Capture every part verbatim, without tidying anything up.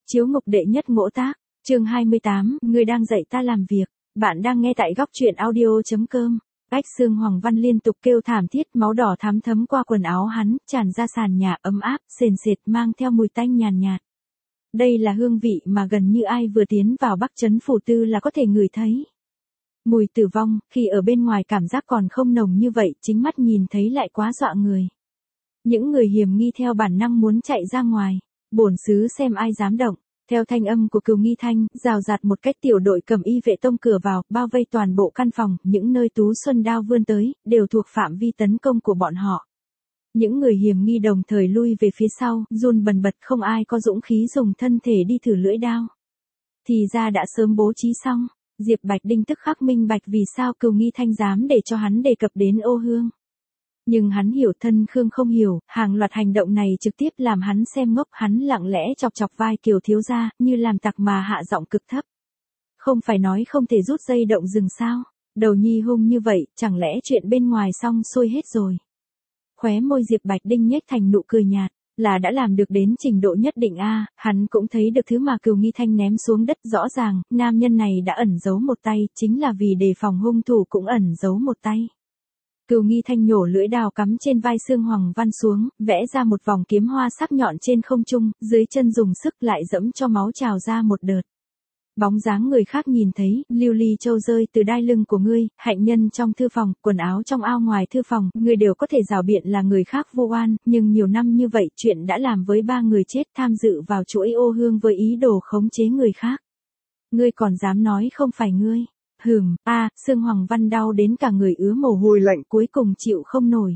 Chiếu ngục đệ nhất ngỗ tác, chương hai mươi tám, người đang dạy ta làm việc. Bạn đang nghe tại góc truyện audio.com. Ách xương Hoàng Văn liên tục kêu thảm thiết, máu đỏ thắm thấm qua quần áo hắn, tràn ra sàn nhà ấm áp, sền sệt mang theo mùi tanh nhàn nhạt, nhạt. Đây là hương vị mà gần như ai vừa tiến vào Bắc Trấn Phủ Tư là có thể ngửi thấy. Mùi tử vong, khi ở bên ngoài cảm giác còn không nồng như vậy, chính mắt nhìn thấy lại quá dọa người. Những người hiểm nghi theo bản năng muốn chạy ra ngoài. Bổn xứ xem ai dám động. Theo thanh âm của Cừu Nghi Thanh, rào rạt một cách tiểu đội cầm y vệ tông cửa vào, bao vây toàn bộ căn phòng, những nơi Tú Xuân đao vươn tới, đều thuộc phạm vi tấn công của bọn họ. Những người hiểm nghi đồng thời lui về phía sau, run bần bật, không ai có dũng khí dùng thân thể đi thử lưỡi đao. Thì ra đã sớm bố trí xong. Diệp Bạch Đinh tức khắc minh bạch vì sao Cừu Nghi Thanh dám để cho hắn đề cập đến Ô Hương. Nhưng hắn hiểu thân Khương không hiểu, hàng loạt hành động này trực tiếp làm hắn xem ngốc, hắn lặng lẽ chọc chọc vai Kiều thiếu gia, như làm tặc mà hạ giọng cực thấp. Không phải nói không thể rút dây động rừng sao? Đầu nhi hung như vậy, chẳng lẽ chuyện bên ngoài xong xuôi hết rồi? Khóe môi Diệp Bạch Đinh nhếch thành nụ cười nhạt, là đã làm được đến trình độ nhất định a, hắn cũng thấy được thứ mà Cừu Nghi Thanh ném xuống đất, rõ ràng, nam nhân này đã ẩn giấu một tay, chính là vì đề phòng hung thủ cũng ẩn giấu một tay. Cừu Nghi Thanh nhổ lưỡi đao cắm trên vai xương Hoàng Văn xuống, vẽ ra một vòng kiếm hoa sắc nhọn trên không trung, dưới chân dùng sức lại dẫm cho máu trào ra một đợt. Bóng dáng người khác nhìn thấy, lưu ly châu rơi từ đai lưng của ngươi, hạnh nhân trong thư phòng, quần áo trong ao ngoài thư phòng, ngươi đều có thể rảo biện là người khác vô oan, nhưng nhiều năm như vậy chuyện đã làm với ba người chết tham dự vào chuỗi Ô Hương với ý đồ khống chế người khác. Ngươi còn dám nói không phải ngươi. Hừm, a, à, xương Hoàng Văn đau đến cả người ứa mồ hôi lạnh, cuối cùng chịu không nổi.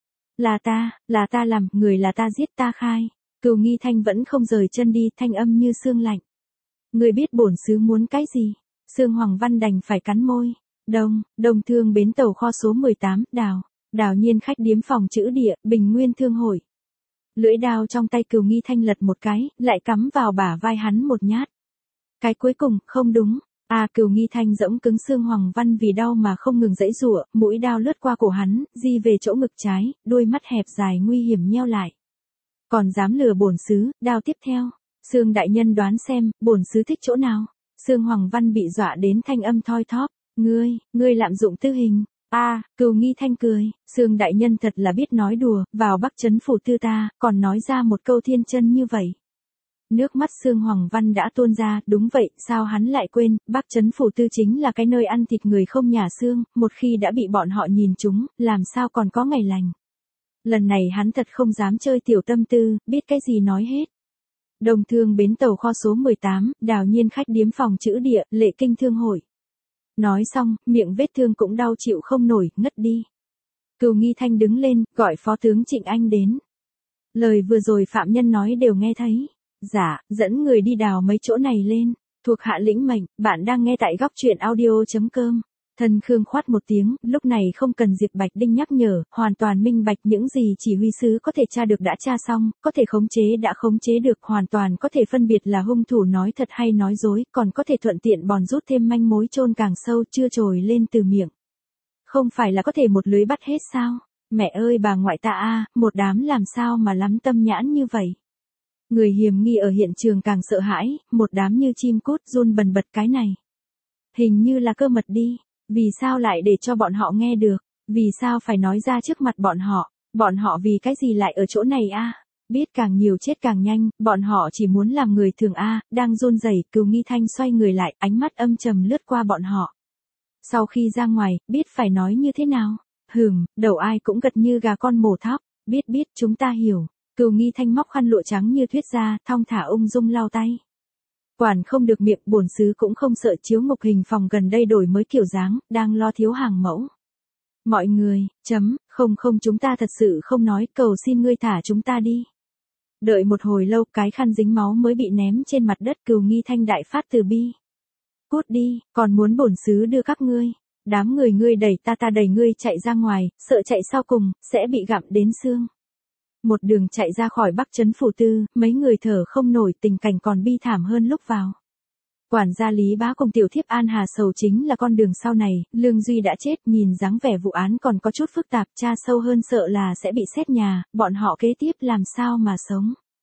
Là ta, là ta làm, người là ta giết, ta khai. Cừu Nghi Thanh vẫn không rời chân đi, thanh âm như xương lạnh. Người biết bổn xứ muốn cái gì? Xương Hoàng Văn đành phải cắn môi. Đông, Đông Thương bến tàu kho số mười tám, Đào, Đào Nhiên khách điếm phòng chữ địa, Bình Nguyên Thương hội. Lưỡi đao trong tay Cừu Nghi Thanh lật một cái, lại cắm vào bả vai hắn một nhát. Cái cuối cùng, không đúng. À, Cừu Nghi Thanh giẫm cứng xương Hoàng Văn vì đau mà không ngừng giãy giụa, mũi đao lướt qua cổ hắn, di về chỗ ngực trái, đôi mắt hẹp dài nguy hiểm nheo lại. Còn dám lừa bổn xứ, đao tiếp theo. Xương đại nhân đoán xem, bổn xứ thích chỗ nào? Xương Hoàng Văn bị dọa đến thanh âm thoi thóp, ngươi, ngươi lạm dụng tư hình. A, à, Cừu Nghi Thanh cười, Xương đại nhân thật là biết nói đùa, vào Bắc Trấn Phủ Tư ta, còn nói ra một câu thiên chân như vậy. Nước mắt xương Hoàng Văn đã tuôn ra, đúng vậy, sao hắn lại quên, Bắc Trấn Phủ Tư chính là cái nơi ăn thịt người không nhả xương, một khi đã bị bọn họ nhìn trúng, làm sao còn có ngày lành. Lần này hắn thật không dám chơi tiểu tâm tư, biết cái gì nói hết. Đông Thương bến tàu kho số mười tám, Đào Nhiên khách điếm phòng chữ địa, Lệ Kinh Thương hội. Nói xong, miệng vết thương cũng đau chịu không nổi, ngất đi. Cừu Nghi Thanh đứng lên, gọi phó tướng Trịnh Anh đến. Lời vừa rồi phạm nhân nói đều nghe thấy. Dạ, dẫn người đi đào mấy chỗ này lên. Thuộc hạ lĩnh mệnh, bạn đang nghe tại góc truyện audio.com. Thân Khương khoát một tiếng, lúc này không cần Diệp Bạch Đinh nhắc nhở, hoàn toàn minh bạch những gì chỉ huy sứ có thể tra được đã tra xong, có thể khống chế đã khống chế được, hoàn toàn có thể phân biệt là hung thủ nói thật hay nói dối, còn có thể thuận tiện bòn rút thêm manh mối chôn càng sâu chưa trồi lên từ miệng. Không phải là có thể một lưới bắt hết sao? Mẹ ơi bà ngoại ta a, một đám làm sao mà lắm tâm nhãn như vậy? Người hiểm nghi ở hiện trường càng sợ hãi, một đám như chim cút run bần bật cái này. Hình như là cơ mật đi, vì sao lại để cho bọn họ nghe được, vì sao phải nói ra trước mặt bọn họ, bọn họ vì cái gì lại ở chỗ này a? Biết càng nhiều chết càng nhanh, bọn họ chỉ muốn làm người thường a, đang run rẩy, Cừu Nghi Thanh xoay người lại, ánh mắt âm trầm lướt qua bọn họ. Sau khi ra ngoài, biết phải nói như thế nào? Hừm, đầu ai cũng gật như gà con mổ thóc, biết biết chúng ta hiểu. Cừu Nghi Thanh móc khăn lụa trắng như tuyết ra, thong thả ung dung lau tay. Quản không được miệng, bổn xứ cũng không sợ chiếu ngục hình phòng gần đây đổi mới kiểu dáng, đang lo thiếu hàng mẫu. Mọi người, chấm, không không chúng ta thật sự không nói, cầu xin ngươi thả chúng ta đi. Đợi một hồi lâu, cái khăn dính máu mới bị ném trên mặt đất, Cừu Nghi Thanh đại phát từ bi. Cút đi, còn muốn bổn xứ đưa các ngươi. Đám người ngươi đẩy ta ta đẩy ngươi chạy ra ngoài, sợ chạy sau cùng, sẽ bị gặm đến xương. Một đường chạy ra khỏi Bắc Trấn Phủ Tư, mấy người thở không nổi, tình cảnh còn bi thảm hơn lúc vào. Quản gia Lý Bá cùng tiểu thiếp An Hà Sầu chính là con đường sau này, Lương Duy đã chết, nhìn dáng vẻ vụ án còn có chút phức tạp, tra sâu hơn sợ là sẽ bị xét nhà, bọn họ kế tiếp làm sao mà sống.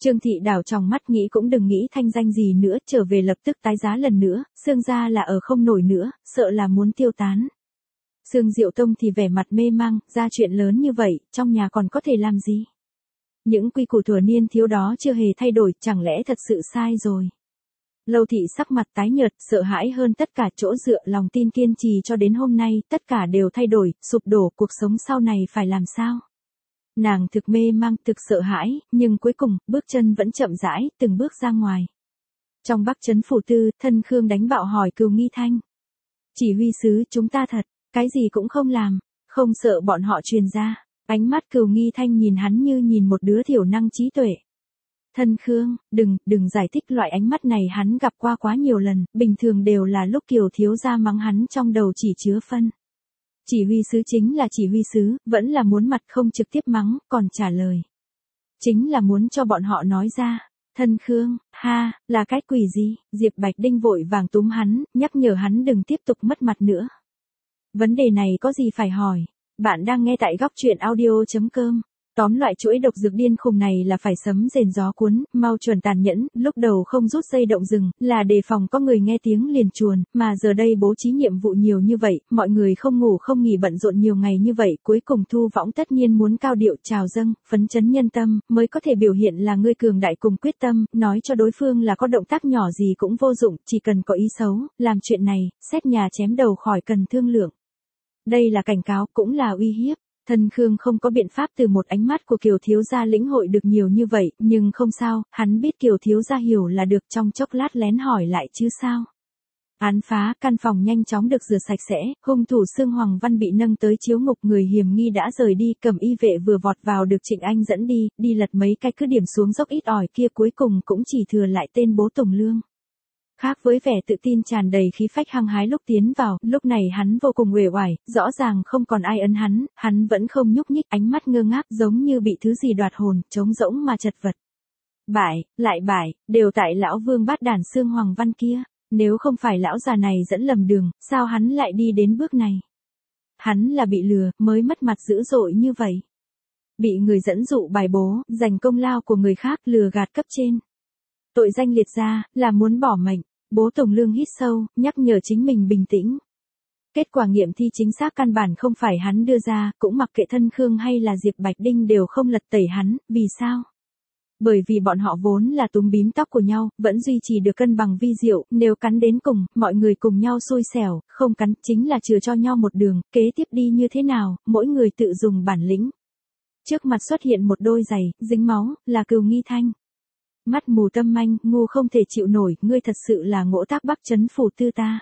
Trương Thị đảo tròng mắt nghĩ cũng đừng nghĩ thanh danh gì nữa, trở về lập tức tái giá lần nữa, Sương gia là ở không nổi nữa, sợ là muốn tiêu tán. Sương Diệu Tông thì vẻ mặt mê mang, ra chuyện lớn như vậy, trong nhà còn có thể làm gì? Những quy củ thuở niên thiếu đó chưa hề thay đổi, chẳng lẽ thật sự sai rồi? Lâu Thị sắc mặt tái nhợt, sợ hãi hơn tất cả, chỗ dựa lòng tin kiên trì cho đến hôm nay, tất cả đều thay đổi, sụp đổ, cuộc sống sau này phải làm sao? Nàng thực mê mang, thực sợ hãi, nhưng cuối cùng, bước chân vẫn chậm rãi, từng bước ra ngoài. Trong Bắc Trấn phủ tư, Thân Khương đánh bạo hỏi Cừu Nghi Thanh. Chỉ huy sứ, chúng ta thật, cái gì cũng không làm, không sợ bọn họ truyền ra. Ánh mắt Cừu Nghi Thanh nhìn hắn như nhìn một đứa thiểu năng trí tuệ. Thân Khương, đừng, đừng giải thích, loại ánh mắt này hắn gặp qua quá nhiều lần, bình thường đều là lúc Kiều thiếu gia mắng hắn trong đầu chỉ chứa phân. Chỉ huy sứ chính là chỉ huy sứ, vẫn là muốn mặt không trực tiếp mắng, còn trả lời. Chính là muốn cho bọn họ nói ra. Thân Khương, ha, là cái quỷ gì? Diệp Bạch Đinh vội vàng túm hắn, nhắc nhở hắn đừng tiếp tục mất mặt nữa. Vấn đề này có gì phải hỏi? Bạn đang nghe tại góc truyện audio chấm com. Tóm lại chuỗi độc dược điên khùng này là phải sấm rền gió cuốn, mau chuẩn tàn nhẫn, lúc đầu không rút dây động rừng, là đề phòng có người nghe tiếng liền chuồn, mà giờ đây bố trí nhiệm vụ nhiều như vậy, mọi người không ngủ không nghỉ bận rộn nhiều ngày như vậy, cuối cùng Thu Võng tất nhiên muốn cao điệu chào dâng, phấn chấn nhân tâm, mới có thể biểu hiện là ngươi cường đại cùng quyết tâm, nói cho đối phương là có động tác nhỏ gì cũng vô dụng, chỉ cần có ý xấu, làm chuyện này, xét nhà chém đầu khỏi cần thương lượng. Đây là cảnh cáo, cũng là uy hiếp. Thân Khương không có biện pháp từ một ánh mắt của Kiều thiếu gia lĩnh hội được nhiều như vậy, nhưng không sao, hắn biết Kiều thiếu gia hiểu là được, trong chốc lát lén hỏi lại chứ sao. Án phá, căn phòng nhanh chóng được rửa sạch sẽ, hung thủ Sương Hoàng Văn bị nâng tới chiếu ngục, người hiểm nghi đã rời đi, Cẩm Y vệ vừa vọt vào được Trịnh Anh dẫn đi, đi lật mấy cái cứ điểm xuống dốc ít ỏi kia, cuối cùng cũng chỉ thừa lại tên Bố Tùng Lương. Khác với vẻ tự tin tràn đầy khí phách hăng hái lúc tiến vào, lúc này hắn vô cùng uể oải, rõ ràng không còn ai ấn hắn, hắn vẫn không nhúc nhích, ánh mắt ngơ ngác giống như bị thứ gì đoạt hồn, trống rỗng mà chật vật. Bại, lại bại, đều tại lão vương bát đản Sương Hoàng Văn kia, nếu không phải lão già này dẫn lầm đường, sao hắn lại đi đến bước này? Hắn là bị lừa, mới mất mặt dữ dội như vậy. Bị người dẫn dụ bài bố, giành công lao của người khác, lừa gạt cấp trên. Tội danh liệt ra, là muốn bỏ mệnh. Bố Tùng Lương hít sâu, nhắc nhở chính mình bình tĩnh. Kết quả nghiệm thi chính xác căn bản không phải hắn đưa ra, cũng mặc kệ Thân Khương hay là Diệp Bạch Đinh đều không lật tẩy hắn, vì sao? Bởi vì bọn họ vốn là túm bím tóc của nhau, vẫn duy trì được cân bằng vi diệu, nếu cắn đến cùng, mọi người cùng nhau xui xẻo, không cắn, chính là chừa cho nhau một đường, kế tiếp đi như thế nào, mỗi người tự dùng bản lĩnh. Trước mặt xuất hiện một đôi giày, dính máu, là Cừu Nghi Thanh. Mắt mù tâm manh, ngu không thể chịu nổi, ngươi thật sự là ngỗ tác Bắc Trấn phủ tư ta.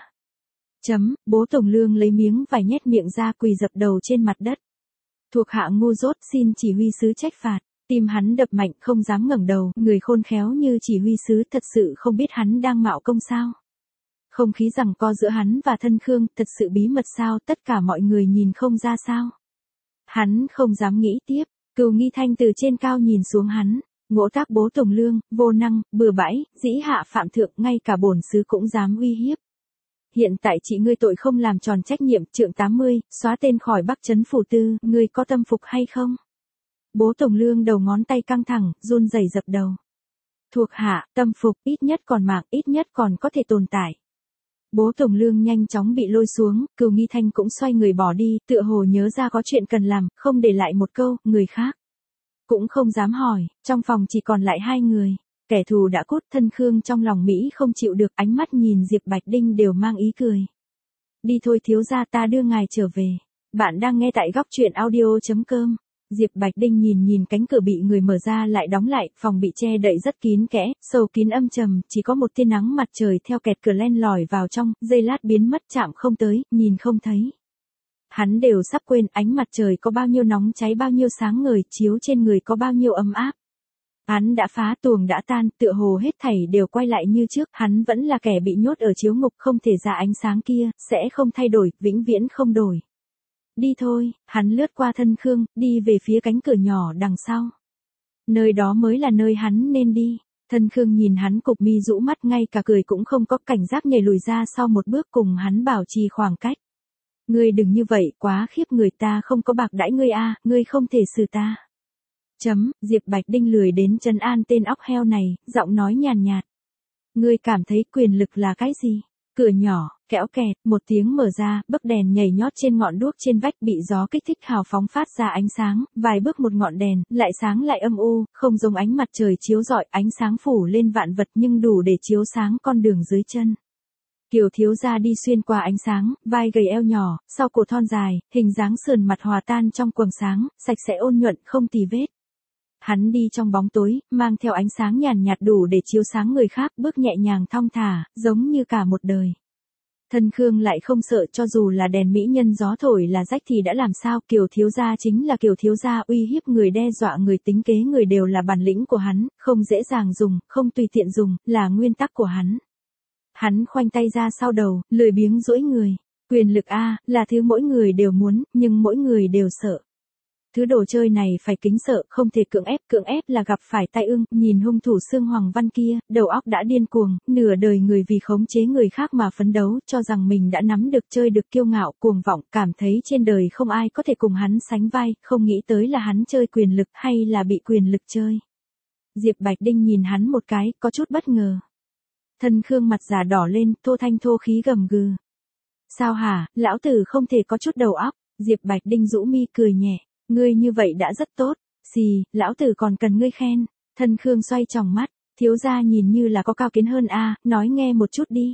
Chấm, Bố Tùng Lương lấy miếng vải nhét miệng ra, quỳ dập đầu trên mặt đất. Thuộc hạ ngu dốt, xin chỉ huy sứ trách phạt. Tim hắn đập mạnh, không dám ngẩng đầu, người khôn khéo như chỉ huy sứ thật sự không biết hắn đang mạo công sao. Không khí giằng co giữa hắn và Thân Khương, thật sự bí mật sao, tất cả mọi người nhìn không ra sao. Hắn không dám nghĩ tiếp, Cừu Nghi Thanh từ trên cao nhìn xuống hắn. Ngỗ tác Bố Tùng Lương, vô năng, bừa bãi, dĩ hạ phạm thượng, ngay cả bổn sứ cũng dám uy hiếp. Hiện tại chị ngươi tội không làm tròn trách nhiệm, trượng tám mươi, xóa tên khỏi Bắc Trấn phủ tư, ngươi có tâm phục hay không? Bố Tùng Lương đầu ngón tay căng thẳng, run rẩy dập đầu. Thuộc hạ, tâm phục, ít nhất còn mạng, ít nhất còn có thể tồn tại. Bố Tùng Lương nhanh chóng bị lôi xuống, Cừu Nghi Thanh cũng xoay người bỏ đi, tựa hồ nhớ ra có chuyện cần làm, không để lại một câu, người khác cũng không dám hỏi, trong phòng chỉ còn lại hai người. Kẻ thù đã cút, Thân Khương trong lòng Mỹ không chịu được, ánh mắt nhìn Diệp Bạch Đinh đều mang ý cười. Đi thôi thiếu gia, ta đưa ngài trở về. Bạn đang nghe tại góc truyện audio chấm com. Diệp Bạch Đinh nhìn nhìn cánh cửa bị người mở ra lại đóng lại, phòng bị che đậy rất kín kẽ, sâu kín âm trầm, chỉ có một tia nắng mặt trời theo kẹt cửa len lỏi vào trong, giây lát biến mất, chạm không tới, nhìn không thấy. Hắn đều sắp quên ánh mặt trời có bao nhiêu nóng cháy, bao nhiêu sáng ngời, chiếu trên người có bao nhiêu ấm áp. Hắn đã phá, tuồng đã tan, tựa hồ hết thảy đều quay lại như trước, hắn vẫn là kẻ bị nhốt ở chiếu ngục, không thể ra ánh sáng kia, sẽ không thay đổi, vĩnh viễn không đổi. Đi thôi, hắn lướt qua Thân Khương, đi về phía cánh cửa nhỏ đằng sau. Nơi đó mới là nơi hắn nên đi. Thân Khương nhìn hắn cụp mi rũ mắt, ngay cả cười cũng không có, cảnh giác nhảy lùi ra sau một bước, cùng hắn bảo trì khoảng cách. Ngươi đừng như vậy, quá khiếp, người ta không có bạc đãi ngươi a, ngươi không thể xử ta. Chấm, Diệp Bạch Đinh lười đến trấn an tên óc heo này, giọng nói nhàn nhạt. Ngươi cảm thấy quyền lực là cái gì? Cửa nhỏ, kẽo kẹt, một tiếng mở ra, bấc đèn nhảy nhót trên ngọn đuốc trên vách bị gió kích thích hào phóng phát ra ánh sáng, vài bước một ngọn đèn, lại sáng lại âm u, không giống ánh mặt trời chiếu rọi, ánh sáng phủ lên vạn vật nhưng đủ để chiếu sáng con đường dưới chân. Kiều thiếu gia đi xuyên qua ánh sáng, vai gầy eo nhỏ, sau cổ thon dài, hình dáng sườn mặt hòa tan trong quầng sáng, sạch sẽ ôn nhuận không tì vết. Hắn đi trong bóng tối, mang theo ánh sáng nhàn nhạt đủ để chiếu sáng người khác, bước nhẹ nhàng thong thả, giống như cả một đời. Thân Khương lại không sợ, cho dù là đèn mỹ nhân gió thổi là rách thì đã làm sao, Kiều thiếu gia chính là Kiều thiếu gia, uy hiếp người, đe dọa người, tính kế người đều là bản lĩnh của hắn, không dễ dàng dùng, không tùy tiện dùng, là nguyên tắc của hắn. Hắn khoanh tay ra sau đầu, lười biếng duỗi người. Quyền lực a, là thứ mỗi người đều muốn, nhưng mỗi người đều sợ. Thứ đồ chơi này phải kính sợ, không thể cưỡng ép, cưỡng ép là gặp phải tai ương. Nhìn hung thủ Sương Hoàng Văn kia, đầu óc đã điên cuồng, nửa đời người vì khống chế người khác mà phấn đấu, cho rằng mình đã nắm được, chơi được, kiêu ngạo, cuồng vọng, cảm thấy trên đời không ai có thể cùng hắn sánh vai, không nghĩ tới là hắn chơi quyền lực hay là bị quyền lực chơi. Diệp Bạch Đinh nhìn hắn một cái, có chút bất ngờ. Thân Khương mặt già đỏ lên, thô thanh thô khí gầm gừ. Sao hả, lão tử không thể có chút đầu óc? Diệp Bạch Đinh rũ mi cười nhẹ. Ngươi như vậy đã rất tốt, xì, lão tử còn cần ngươi khen. Thân Khương xoay tròng mắt, thiếu gia nhìn như là có cao kiến hơn a, nói nghe một chút đi.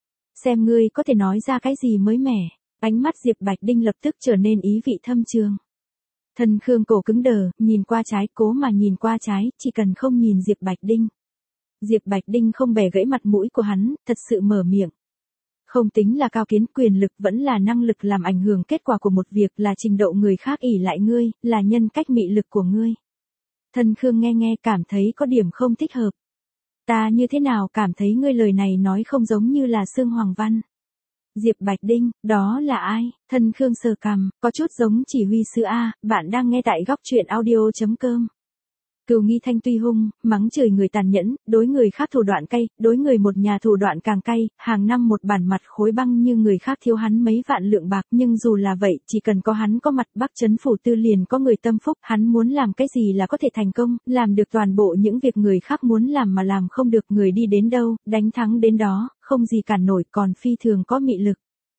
Xem ngươi có thể nói ra cái gì mới mẻ. Ánh mắt Diệp Bạch Đinh lập tức trở nên ý vị thâm trường. Thân Khương cổ cứng đờ, nhìn qua trái, cố mà nhìn qua trái, chỉ cần không nhìn Diệp Bạch Đinh. Diệp Bạch Đinh không bẻ gãy mặt mũi của hắn, thật sự mở miệng. Không tính là cao kiến, quyền lực vẫn là năng lực làm ảnh hưởng kết quả của một việc, là trình độ người khác ỷ lại ngươi, là nhân cách mị lực của ngươi. Thân Khương nghe nghe cảm thấy có điểm không thích hợp. Ta như thế nào cảm thấy ngươi lời này nói không giống như là Sương Hoàng Văn. Diệp Bạch Đinh, đó là ai? Thân Khương sờ cằm, có chút giống chỉ huy sứ A, bạn đang nghe tại góc truyện audio chấm com. Cừu Nghi Thanh tuy hung, mắng chửi người tàn nhẫn, đối người khác thủ đoạn cay, đối người một nhà thủ đoạn càng cay, hàng năm một bản mặt khối băng như người khác thiếu hắn mấy vạn lượng bạc, nhưng dù là vậy, chỉ cần có hắn có mặt, Bắc Trấn Phủ Tư liền có người tâm phúc, hắn muốn làm cái gì là có thể thành công, làm được toàn bộ những việc người khác muốn làm mà làm không được, người đi đến đâu, đánh thắng đến đó, không gì cản nổi, còn phi thường có mị lực.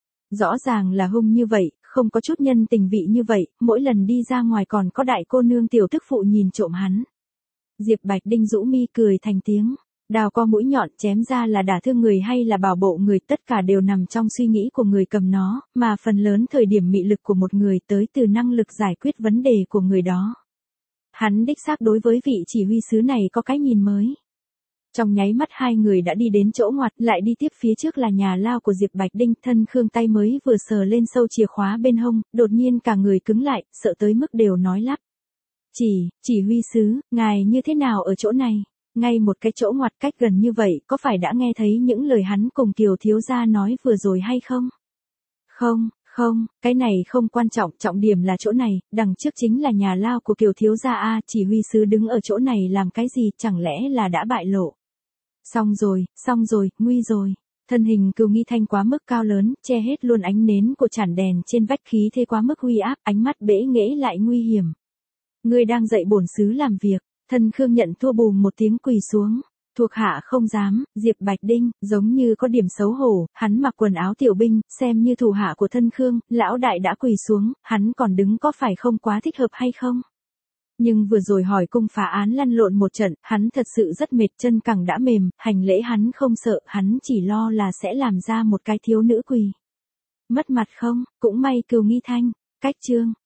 Rõ ràng là hung như vậy, không có chút nhân tình vị như vậy, mỗi lần đi ra ngoài còn có đại cô nương tiểu tức phụ nhìn trộm hắn. Diệp Bạch Đinh rũ mi cười thành tiếng, đào qua mũi nhọn chém ra là đả thương người hay là bảo bộ người, tất cả đều nằm trong suy nghĩ của người cầm nó, mà phần lớn thời điểm mị lực của một người tới từ năng lực giải quyết vấn đề của người đó. Hắn đích xác đối với vị chỉ huy sứ này có cái nhìn mới. Trong nháy mắt hai người đã đi đến chỗ ngoặt, lại đi tiếp phía trước là nhà lao của Diệp Bạch Đinh. Thân Khương tay mới vừa sờ lên sâu chìa khóa bên hông, đột nhiên cả người cứng lại, sợ tới mức đều nói lắp. Chỉ, chỉ huy sứ, ngài như thế nào ở chỗ này? Ngay một cái chỗ ngoặt cách gần như vậy, có phải đã nghe thấy những lời hắn cùng Kiều thiếu gia nói vừa rồi hay không? Không, không, cái này không quan trọng, trọng điểm là chỗ này, đằng trước chính là nhà lao của Kiều thiếu gia a, chỉ huy sứ đứng ở chỗ này làm cái gì, chẳng lẽ là đã bại lộ? Xong rồi, xong rồi, nguy rồi. Thân hình Cừu Nghi Thanh quá mức cao lớn, che hết luôn ánh nến của chản đèn trên vách, khí thế quá mức uy áp, ánh mắt bẽ nghễ lại nguy hiểm. Ngươi đang dạy bổn sứ làm việc. Thân Khương nhận thua bùm một tiếng quỳ xuống. Thuộc hạ không dám. Diệp Bạch Đinh, giống như có điểm xấu hổ, hắn mặc quần áo tiểu binh, xem như thủ hạ của Thân Khương, lão đại đã quỳ xuống, hắn còn đứng có phải không quá thích hợp hay không? Nhưng vừa rồi hỏi cung phá án lăn lộn một trận, hắn thật sự rất mệt, chân cẳng đã mềm, hành lễ hắn không sợ, hắn chỉ lo là sẽ làm ra một cái thiếu nữ quỳ. Mất mặt không, cũng may Cừu Nghi Thanh. Cách chương.